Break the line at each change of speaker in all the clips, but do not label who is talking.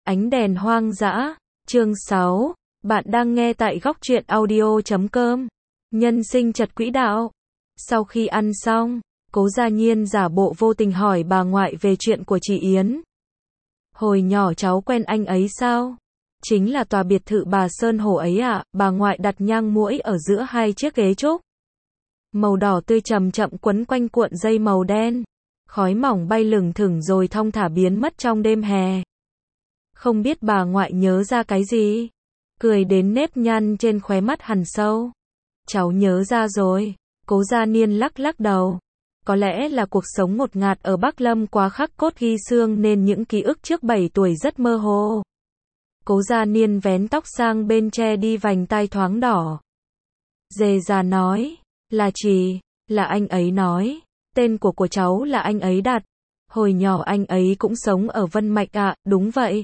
Ánh đèn hoang dã, chương 6, bạn đang nghe tại góc truyện audio.com. Nhân sinh trật quỹ đạo. Sau khi ăn xong, Cố Gia Nhiên giả bộ vô tình hỏi bà ngoại về chuyện của chị Yến. Hồi nhỏ cháu quen anh ấy sao? Chính là tòa biệt thự bà Sơn Hồ ấy ạ. Bà ngoại đặt nhang muỗi ở giữa hai chiếc ghế trúc. Màu đỏ tươi chậm chậm quấn quanh cuộn dây màu đen. Khói mỏng bay lửng thửng rồi thong thả biến mất trong đêm hè. Không biết bà ngoại nhớ ra cái gì? Cười đến nếp nhăn trên khóe mắt hằn sâu. Cháu nhớ ra rồi. Cố Gia Niên lắc lắc đầu. Có lẽ là cuộc sống ngột ngạt ở Bắc Lâm quá khắc cốt ghi xương nên những ký ức trước 7 tuổi rất mơ hồ. Cố Gia Niên vén tóc sang bên che đi vành tai thoáng đỏ. Dề già nói, là anh ấy nói, tên của cháu là anh ấy đặt. Hồi nhỏ anh ấy cũng sống ở Vân Mạch ạ, đúng vậy.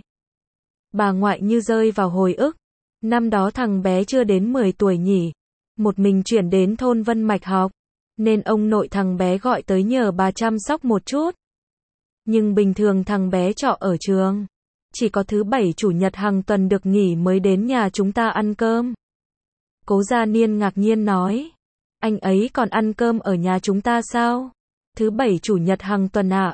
Bà ngoại như rơi vào hồi ức. Năm đó thằng bé chưa đến 10 tuổi nhỉ. Một mình chuyển đến thôn Vân Mạch học. Nên ông nội thằng bé gọi tới nhờ bà chăm sóc một chút. Nhưng bình thường thằng bé trọ ở trường. Chỉ có thứ 7 chủ nhật hàng tuần được nghỉ mới đến nhà chúng ta ăn cơm. Cố Gia Niên ngạc nhiên nói. Anh ấy còn ăn cơm ở nhà chúng ta sao? Thứ 7 chủ nhật hàng tuần à?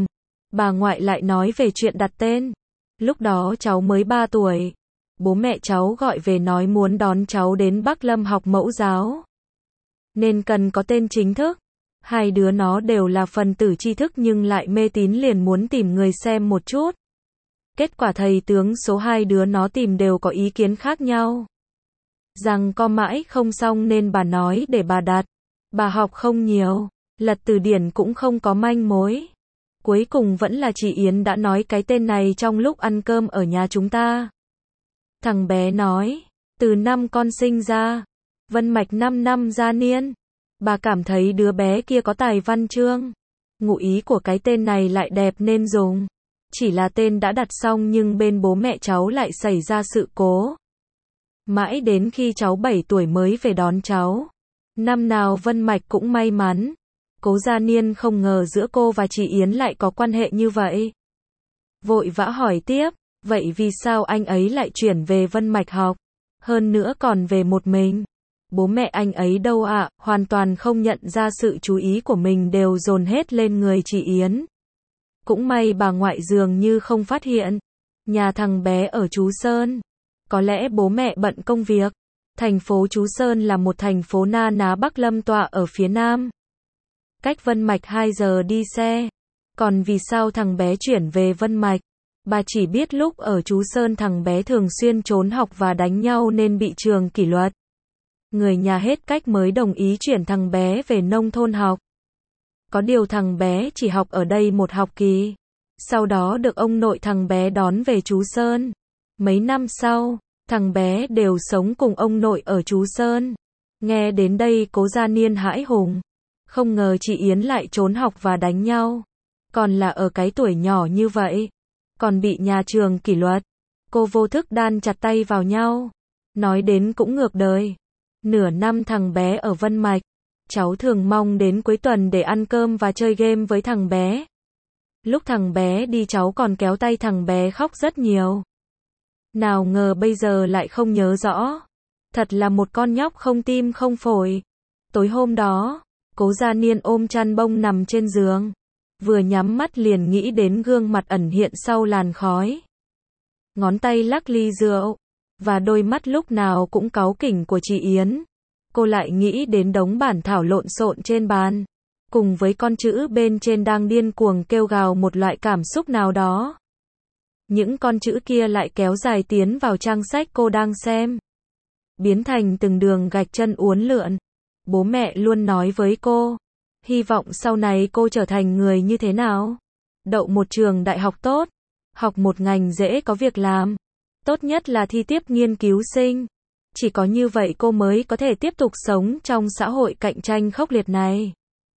Bà ngoại lại nói về chuyện đặt tên. Lúc đó cháu mới 3 tuổi. Bố mẹ cháu gọi về nói muốn đón cháu đến Bắc Lâm học mẫu giáo. Nên cần có tên chính thức. Hai đứa nó đều là phần tử tri thức nhưng lại mê tín liền muốn tìm người xem một chút. Kết quả thầy tướng số 2 đứa nó tìm đều có ý kiến khác nhau. Rằng có mãi không xong nên bà nói để bà đặt. Bà học không nhiều, lật từ điển cũng không có manh mối. Cuối cùng vẫn là chị Yến đã nói cái tên này trong lúc ăn cơm ở nhà chúng ta. Thằng bé nói, từ năm con sinh ra, Vân Mạch 5 năm ra niên. Bà cảm thấy đứa bé kia có tài văn chương. Ngụ ý của cái tên này lại đẹp nên dùng. Chỉ là tên đã đặt xong nhưng bên bố mẹ cháu lại xảy ra sự cố. Mãi đến khi cháu 7 tuổi mới về đón cháu. Năm nào Vân Mạch cũng may mắn. Cố Gia Niên không ngờ giữa cô và chị Yến lại có quan hệ như vậy. Vội vã hỏi tiếp, vậy vì sao anh ấy lại chuyển về Vân Mạch học? Hơn nữa còn về một mình. Bố mẹ anh ấy đâu ạ? Hoàn toàn không nhận ra sự chú ý của mình đều dồn hết lên người chị Yến. Cũng may bà ngoại dường như không phát hiện. Nhà thằng bé ở Chú Sơn. Có lẽ bố mẹ bận công việc. Thành phố Chú Sơn là một thành phố na ná Bắc Lâm tọa ở phía nam. Cách Vân Mạch 2 giờ đi xe. Còn vì sao thằng bé chuyển về Vân Mạch? Bà chỉ biết lúc ở Chú Sơn thằng bé thường xuyên trốn học và đánh nhau nên bị trường kỷ luật. Người nhà hết cách mới đồng ý chuyển thằng bé về nông thôn học. Có điều thằng bé chỉ học ở đây một học kỳ. Sau đó được ông nội thằng bé đón về Chú Sơn. Mấy năm sau, thằng bé đều sống cùng ông nội ở Chú Sơn. Nghe đến đây Cố Gia Niên hãi hùng. Không ngờ chị Yến lại trốn học và đánh nhau. Còn là ở cái tuổi nhỏ như vậy. Còn bị nhà trường kỷ luật. Cô vô thức đan chặt tay vào nhau. Nói đến cũng ngược đời. Nửa năm thằng bé ở Vân Mạch. Cháu thường mong đến cuối tuần để ăn cơm và chơi game với thằng bé. Lúc thằng bé đi cháu còn kéo tay thằng bé khóc rất nhiều. Nào ngờ bây giờ lại không nhớ rõ. Thật là một con nhóc không tim không phổi. Tối hôm đó, Cố Gia Niên ôm chăn bông nằm trên giường. Vừa nhắm mắt liền nghĩ đến gương mặt ẩn hiện sau làn khói. Ngón tay lắc ly rượu. Và đôi mắt lúc nào cũng cáu kỉnh của chị Yến. Cô lại nghĩ đến đống bản thảo lộn xộn trên bàn. Cùng với con chữ bên trên đang điên cuồng kêu gào một loại cảm xúc nào đó. Những con chữ kia lại kéo dài tiến vào trang sách cô đang xem. Biến thành từng đường gạch chân uốn lượn. Bố mẹ luôn nói với cô. Hy vọng sau này cô trở thành người như thế nào? Đậu một trường đại học tốt. Học một ngành dễ có việc làm. Tốt nhất là thi tiếp nghiên cứu sinh. Chỉ có như vậy cô mới có thể tiếp tục sống trong xã hội cạnh tranh khốc liệt này.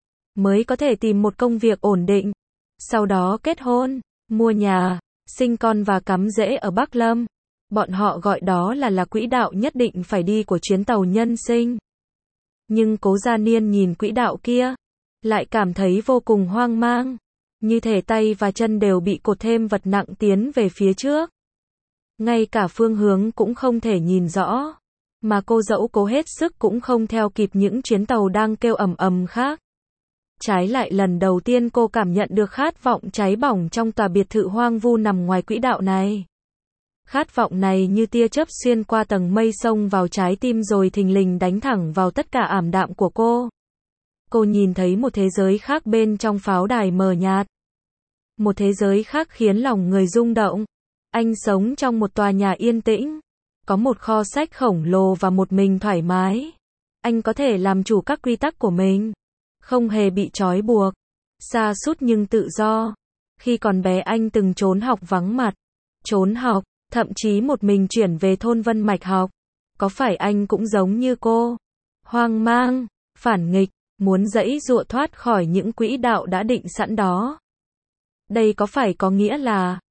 Mới có thể tìm một công việc ổn định. Sau đó kết hôn, mua nhà, sinh con và cắm rễ ở Bắc Lâm. Bọn họ gọi đó là quỹ đạo nhất định phải đi của chuyến tàu nhân sinh. Nhưng Cố Gia Niên nhìn quỹ đạo kia, lại cảm thấy vô cùng hoang mang. Như thể tay và chân đều bị cột thêm vật nặng tiến về phía trước. ngay cả phương hướng cũng không thể nhìn rõ. Mà cô dẫu cố hết sức cũng không theo kịp những chuyến tàu đang kêu ầm ầm khác. Trái lại lần đầu tiên cô cảm nhận được khát vọng cháy bỏng trong tòa biệt thự hoang vu nằm ngoài quỹ đạo này. Khát vọng này như tia chớp xuyên qua tầng mây xông vào trái tim rồi thình lình đánh thẳng vào tất cả ảm đạm của cô. Cô nhìn thấy một thế giới khác bên trong pháo đài mờ nhạt. Một thế giới khác khiến lòng người rung động. Anh sống trong một tòa nhà yên tĩnh. Có một kho sách khổng lồ và một mình thoải mái. Anh có thể làm chủ các quy tắc của mình. Không hề bị trói buộc. Sa sút nhưng tự do. Khi còn bé anh từng trốn học vắng mặt. Trốn học, thậm chí một mình chuyển về thôn Vân Mạch học. Có phải anh cũng giống như cô? Hoang mang, phản nghịch, muốn giãy giụa thoát khỏi những quỹ đạo đã định sẵn đó. Đây có phải có nghĩa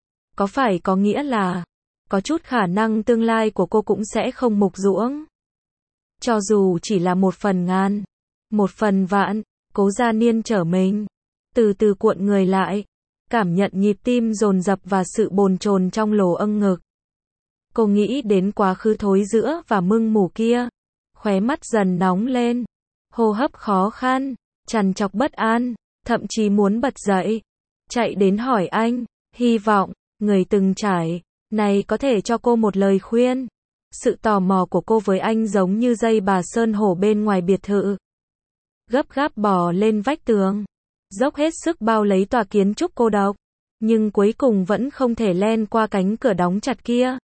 là có chút khả năng tương lai của cô cũng sẽ không mục ruỗng. Cho dù chỉ là một phần ngàn, một phần vạn, Cố Gia Niên trở mình, từ từ cuộn người lại, cảm nhận nhịp tim dồn dập và sự bồn chồn trong lỗ âng ngực. Cô nghĩ đến quá khứ thối rữa và mưng mủ kia, khóe mắt dần nóng lên, hô hấp khó khăn, trằn trọc bất an, thậm chí muốn bật dậy, chạy đến hỏi anh, hy vọng, người từng trải, này có thể cho cô một lời khuyên. Sự tò mò của cô với anh giống như dây bà sơn hổ bên ngoài biệt thự. Gấp gáp bò lên vách tường, dốc hết sức bao lấy tòa kiến trúc cô độc, nhưng cuối cùng vẫn không thể len qua cánh cửa đóng chặt kia.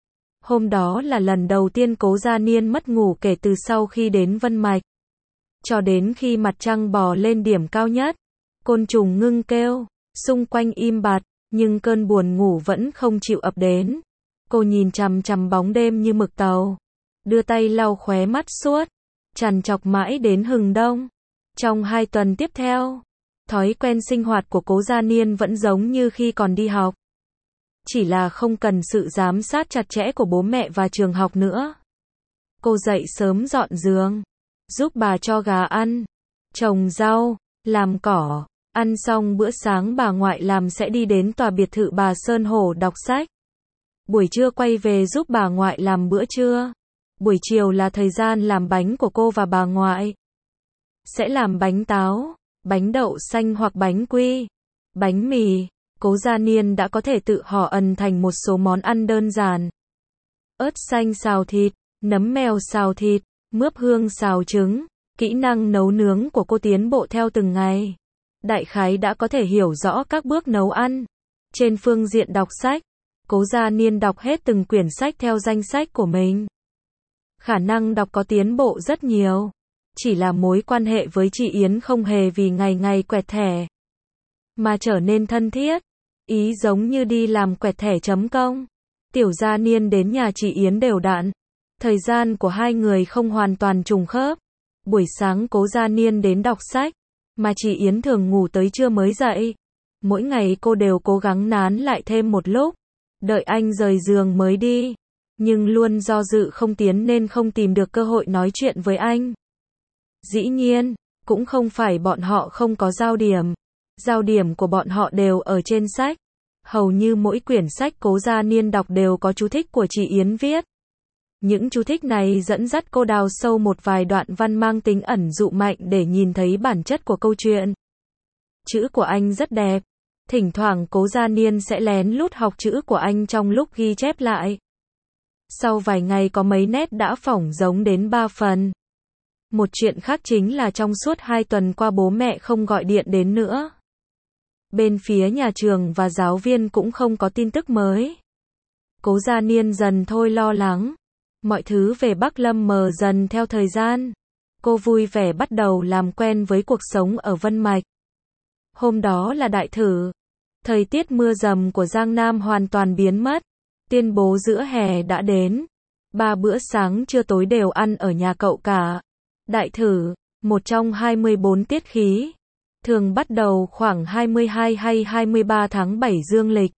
Hôm đó là lần đầu tiên Cố Gia Niên mất ngủ kể từ sau khi đến Vân Mạch. Cho đến khi mặt trăng bò lên điểm cao nhất, côn trùng ngưng kêu, xung quanh im bặt, nhưng cơn buồn ngủ vẫn không chịu ập đến. Cô nhìn chằm chằm bóng đêm như mực tàu, đưa tay lau khóe mắt suốt, trằn trọc mãi đến hừng đông. Trong 2 tuần tiếp theo, thói quen sinh hoạt của Cố Gia Niên vẫn giống như khi còn đi học. Chỉ là không cần sự giám sát chặt chẽ của bố mẹ và trường học nữa. Cô dậy sớm dọn giường, giúp bà cho gà ăn, trồng rau, làm cỏ. Ăn xong bữa sáng bà ngoại làm sẽ đi đến tòa biệt thự bà Sơn Hổ đọc sách. Buổi trưa quay về giúp bà ngoại làm bữa trưa. Buổi chiều là thời gian làm bánh của cô và bà ngoại. Sẽ làm bánh táo, bánh đậu xanh hoặc bánh quy, bánh mì. Cố Gia Niên đã có thể tự hò ẩn thành một số món ăn đơn giản. Ớt xanh xào thịt, nấm mèo xào thịt, mướp hương xào trứng. Kỹ năng nấu nướng của cô tiến bộ theo từng ngày. Đại khái đã có thể hiểu rõ các bước nấu ăn. Trên phương diện đọc sách, Cố Gia Niên đọc hết từng quyển sách theo danh sách của mình. Khả năng đọc có tiến bộ rất nhiều. Chỉ là mối quan hệ với chị Yến không hề vì ngày ngày quẹt thẻ mà trở nên thân thiết. Ý giống như đi làm quẹt thẻ chấm công. Tiểu Gia Niên đến nhà chị Yến đều đặn. Thời gian của hai người không hoàn toàn trùng khớp. Buổi sáng Cố Gia Niên đến đọc sách, mà chị Yến thường ngủ tới trưa mới dậy. Mỗi ngày cô đều cố gắng nán lại thêm một lúc, đợi anh rời giường mới đi. Nhưng luôn do dự không tiến nên không tìm được cơ hội nói chuyện với anh. Dĩ nhiên, cũng không phải bọn họ không có giao điểm. Giao điểm của bọn họ đều ở trên sách. Hầu như mỗi quyển sách Cố Gia Niên đọc đều có chú thích của chị Yến viết. Những chú thích này dẫn dắt cô đào sâu một vài đoạn văn mang tính ẩn dụ mạnh để nhìn thấy bản chất của câu chuyện. Chữ của anh rất đẹp. Thỉnh thoảng Cố Gia Niên sẽ lén lút học chữ của anh trong lúc ghi chép lại. Sau vài ngày có mấy nét đã phỏng giống đến 3 phần. Một chuyện khác chính là trong suốt 2 tuần qua bố mẹ không gọi điện đến nữa. Bên phía nhà trường và giáo viên cũng không có tin tức mới. Cố Gia Niên dần thôi lo lắng. Mọi thứ về Bắc Lâm mờ dần theo thời gian. Cô vui vẻ bắt đầu làm quen với cuộc sống ở Vân Mạch. Hôm đó là đại thử. Thời tiết mưa dầm của Giang Nam hoàn toàn biến mất. Tuyên bố giữa hè đã đến. 3 bữa sáng trưa tối đều ăn ở nhà cậu cả. Đại thử, một trong 24 tiết khí, thường bắt đầu khoảng 22 hay 23 tháng 7 dương lịch.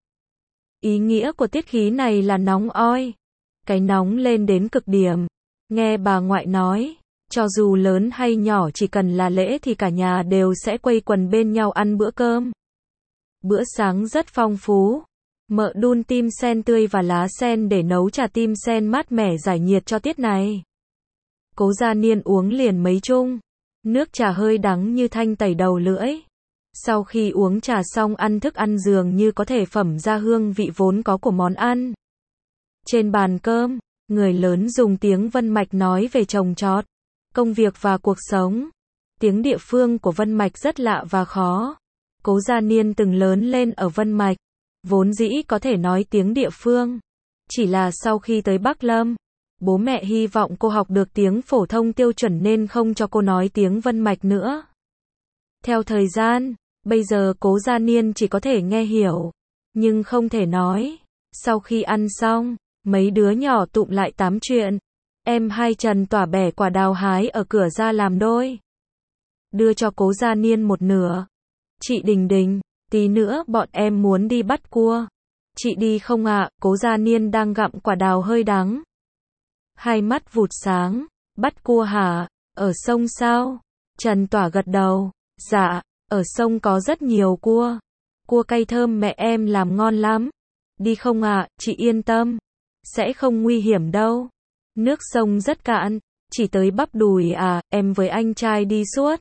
Ý nghĩa của tiết khí này là nóng oi. Cái nóng lên đến cực điểm. Nghe bà ngoại nói, cho dù lớn hay nhỏ chỉ cần là lễ thì cả nhà đều sẽ quây quần bên nhau ăn bữa cơm. Bữa sáng rất phong phú. Mợ đun tim sen tươi và lá sen để nấu trà tim sen mát mẻ giải nhiệt cho tiết này. Cố Gia Niên uống liền mấy chung. Nước trà hơi đắng như thanh tẩy đầu lưỡi. Sau khi uống trà xong ăn thức ăn dường như có thể phẩm ra hương vị vốn có của món ăn. Trên bàn cơm, người lớn dùng tiếng Vân Mạch nói về trồng trọt, công việc và cuộc sống. Tiếng địa phương của Vân Mạch rất lạ và khó. Cố Gia Niên từng lớn lên ở Vân Mạch, vốn dĩ có thể nói tiếng địa phương. Chỉ là sau khi tới Bắc Lâm, bố mẹ hy vọng cô học được tiếng phổ thông tiêu chuẩn nên không cho cô nói tiếng Vân Mạch nữa. Theo thời gian, bây giờ Cố Gia Niên chỉ có thể nghe hiểu, nhưng không thể nói. Sau khi ăn xong, mấy đứa nhỏ tụm lại tám chuyện. Em hai Trần Tỏa bẻ quả đào hái ở cửa ra làm đôi. Đưa cho Cố Gia Niên một nửa. Chị Đình Đình, tí nữa bọn em muốn đi bắt cua. Chị đi không ạ? Cố Gia Niên đang gặm quả đào hơi đắng. Hai mắt vụt sáng. Bắt cua hả? Ở sông sao? Trần Tỏa gật đầu. Dạ, ở sông có rất nhiều cua. Cua cay thơm mẹ em làm ngon lắm. Đi không ạ? Chị yên tâm. Sẽ không nguy hiểm đâu. Nước sông rất cạn, chỉ tới bắp đùi à, em với anh trai đi suốt.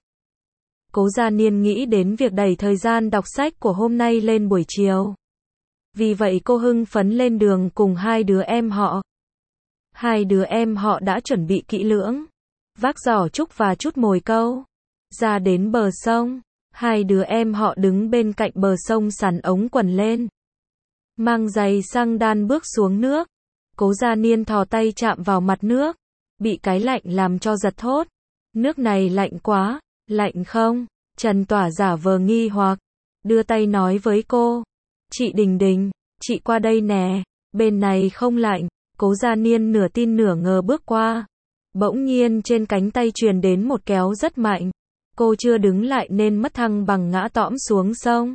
Cố Gia Niên nghĩ đến việc đẩy thời gian đọc sách của hôm nay lên buổi chiều. Vì vậy cô hưng phấn lên đường cùng hai đứa em họ. Hai đứa em họ đã chuẩn bị kỹ lưỡng, vác giỏ trúc và chút mồi câu. Ra đến bờ sông, hai đứa em họ đứng bên cạnh bờ sông xắn ống quần lên. Mang giày xăng đan bước xuống nước. Cố Gia Niên thò tay chạm vào mặt nước, bị cái lạnh làm cho giật thốt. Nước này lạnh quá, lạnh không? Trần Tỏa giả vờ nghi hoặc, đưa tay nói với cô. Chị Đình Đình, chị qua đây nè, bên này không lạnh. Cố Gia Niên nửa tin nửa ngờ bước qua. Bỗng nhiên trên cánh tay truyền đến một kéo rất mạnh. Cô chưa đứng lại nên mất thăng bằng ngã tõm xuống sông.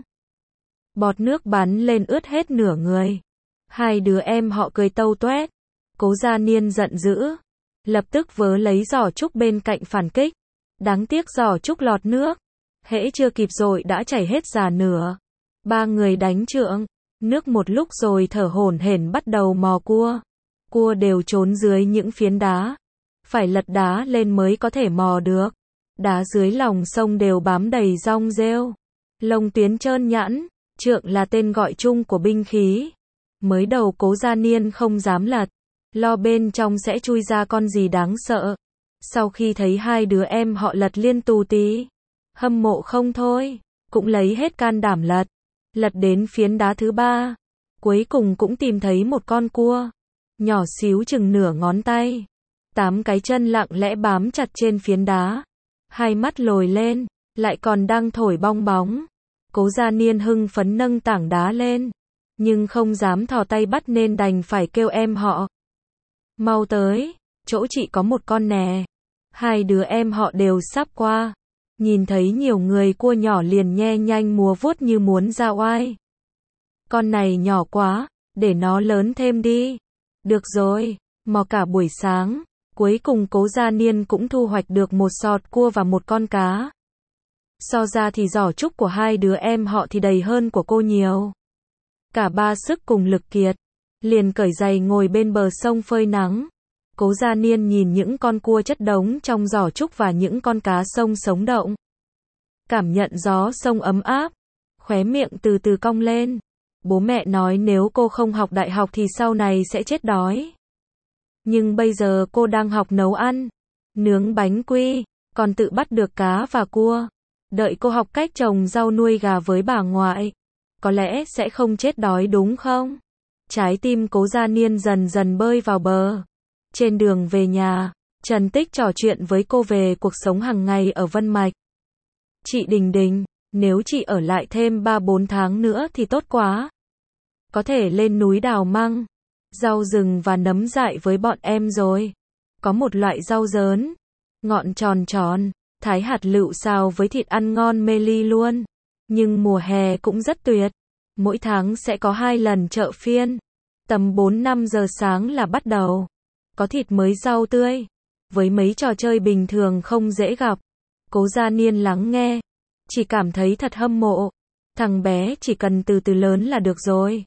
Bọt nước bắn lên ướt hết nửa người. Hai đứa em họ cười tâu toét. Cố Gia Niên giận dữ, lập tức vớ lấy giỏ trúc bên cạnh phản kích. Đáng tiếc giỏ trúc lọt nước, hễ chưa kịp rồi đã chảy hết già nửa. Ba người đánh trượng, nước một lúc rồi thở hổn hển bắt đầu mò cua. Cua đều trốn dưới những phiến đá, phải lật đá lên mới có thể mò được. Đá dưới lòng sông đều bám đầy rong rêu, lông tuyến trơn nhẵn. Trượng là tên gọi chung của binh khí. Mới đầu Cố Gia Niên không dám lật, lo bên trong sẽ chui ra con gì đáng sợ. Sau khi thấy hai đứa em họ lật liên tù tí, hâm mộ không thôi, cũng lấy hết can đảm lật. Lật đến phiến đá thứ ba, cuối cùng cũng tìm thấy một con cua, nhỏ xíu chừng nửa ngón tay. 8 cái chân lặng lẽ bám chặt trên phiến đá, hai mắt lồi lên, lại còn đang thổi bong bóng. Cố Gia Niên hưng phấn nâng tảng đá lên, nhưng không dám thò tay bắt nên đành phải kêu em họ. Mau tới, chỗ chị có một con nè. Hai đứa em họ đều sắp qua. Nhìn thấy nhiều người cua nhỏ liền nhe nhanh múa vuốt như muốn ra oai. Con này nhỏ quá, để nó lớn thêm đi. Được rồi, mò cả buổi sáng. Cuối cùng Cố Gia Niên cũng thu hoạch được một sọt cua và một con cá. So ra thì giỏ trúc của hai đứa em họ thì đầy hơn của cô nhiều. Cả ba sức cùng lực kiệt, liền cởi giày ngồi bên bờ sông phơi nắng. Cố Gia Niên nhìn những con cua chất đống trong giỏ trúc và những con cá sông sống động. Cảm nhận gió sông ấm áp, khóe miệng từ từ cong lên. Bố mẹ nói nếu cô không học đại học thì sau này sẽ chết đói. Nhưng bây giờ cô đang học nấu ăn, nướng bánh quy, còn tự bắt được cá và cua. Đợi cô học cách trồng rau nuôi gà với bà ngoại, có lẽ sẽ không chết đói đúng không? Trái tim Cố Gia Niên dần dần bơi vào bờ. Trên đường về nhà, Trần Tích trò chuyện với cô về cuộc sống hàng ngày ở Vân Mạch. Chị Đình Đình, nếu chị ở lại thêm 3-4 tháng nữa thì tốt quá. Có thể lên núi đào măng, rau rừng và nấm dại với bọn em rồi. Có một loại rau dớn, ngọn tròn tròn, thái hạt lựu xào với thịt ăn ngon mê ly luôn. Nhưng mùa hè cũng rất tuyệt. Mỗi tháng sẽ có 2 lần chợ phiên. Tầm 4-5 giờ sáng là bắt đầu. Có thịt mới rau tươi. Với mấy trò chơi bình thường không dễ gặp. Cố Gia Niên lắng nghe. Chỉ cảm thấy thật hâm mộ. Thằng bé chỉ cần từ từ lớn là được rồi.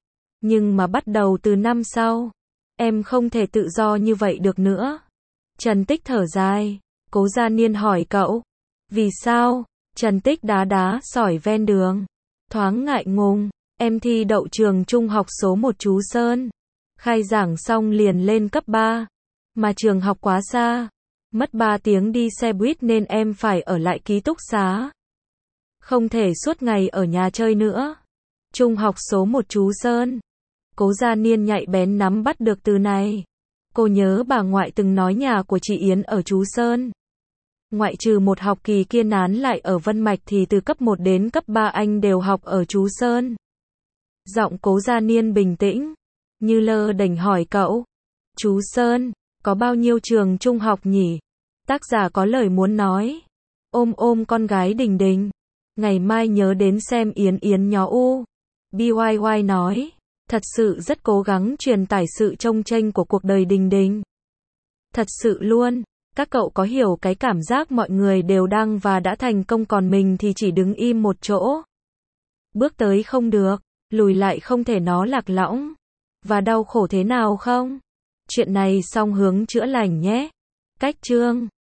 Nhưng mà bắt đầu từ năm sau, em không thể tự do như vậy được nữa. Trần Tích thở dài. Cố Gia Niên hỏi cậu. Vì sao? Trần Tích đá đá sỏi ven đường. Thoáng ngại ngùng. Em thi đậu trường trung học số 1 chú Sơn. Khai giảng xong liền lên cấp 3. Mà trường học quá xa. Mất 3 tiếng đi xe buýt nên em phải ở lại ký túc xá. Không thể suốt ngày ở nhà chơi nữa. Trung học số 1 chú Sơn. Cố Gia Niên nhạy bén nắm bắt được từ này. Cô nhớ bà ngoại từng nói nhà của chị Yến ở chú Sơn. Ngoại trừ một học kỳ kia nán lại ở Vân Mạch thì từ cấp 1 đến cấp 3 anh đều học ở chú Sơn. Giọng Cố Gia Niên bình tĩnh, như lơ đễnh hỏi cậu. Chú Sơn, có bao nhiêu trường trung học nhỉ? Tác giả có lời muốn nói. Ôm ôm con gái Đình Đình. Ngày mai nhớ đến xem Yến Yến nhó u. BYY nói. Thật sự rất cố gắng truyền tải sự trông chênh của cuộc đời Đình Đình. Thật sự luôn. Các cậu có hiểu cái cảm giác mọi người đều đang và đã thành công còn mình thì chỉ đứng im một chỗ. Bước tới không được, lùi lại không thể nó lạc lõng. Và đau khổ thế nào không? Chuyện này song hướng chữa lành nhé. Cách chương